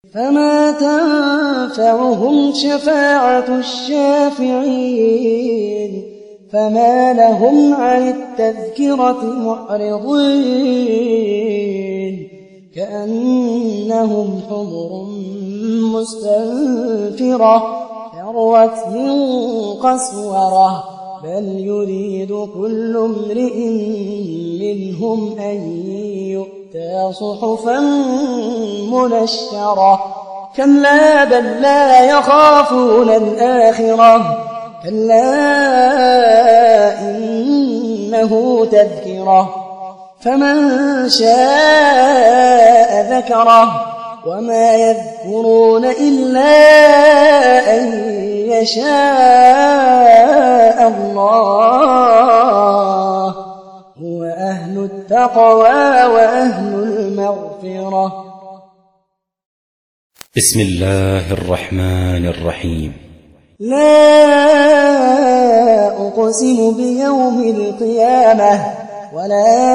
فما تنفعهم شفاعة الشافعين فما لهم عن التذكرة معرضين كأنهم حمر مستنفرة فرت من قسورة بل يريد كل امرئ منهم أن يؤتى صحفا منشرة كلا بل لا يخافون الآخرة كلا إنه تذكرة فمن شاء ذكره وما يذكرون إلا أن يشاء الله هو أهل التقوى وأهل المغفرة. بسم الله الرحمن الرحيم. لا أقسم بيوم القيامة ولا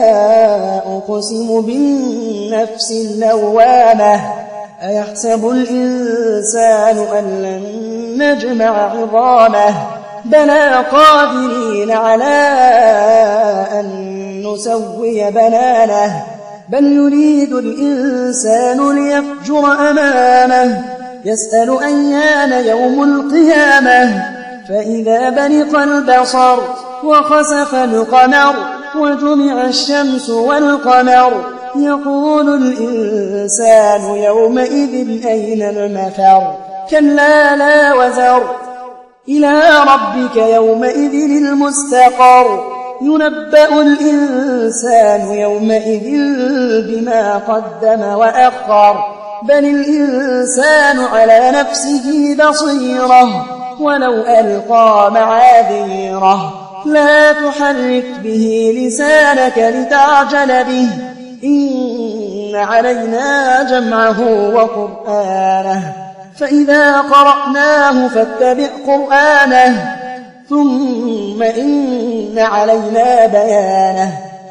أقسم بالنفس اللوامة أيحسب الإنسان أن لن نجمع عظامه بلى قادرين على أن نسوي بنانه بل يريد الإنسان ليفجر أمامه يسأل أيان يوم القيامة فإذا برق البصر وخسف القمر وجمع الشمس والقمر يقول الإنسان يومئذ أين المفر كلا لا وزر إلى ربك يومئذ المستقر ينبأ الإنسان يومئذ بما قدم وأخر بل الإنسان على نفسه بصيرة ولو ألقى معاذيره لا تحرك به لسانك لتعجل به إن علينا جمعه وقرآنه فإذا قرأناه فاتبع قرآنه ثم إن علينا بيانه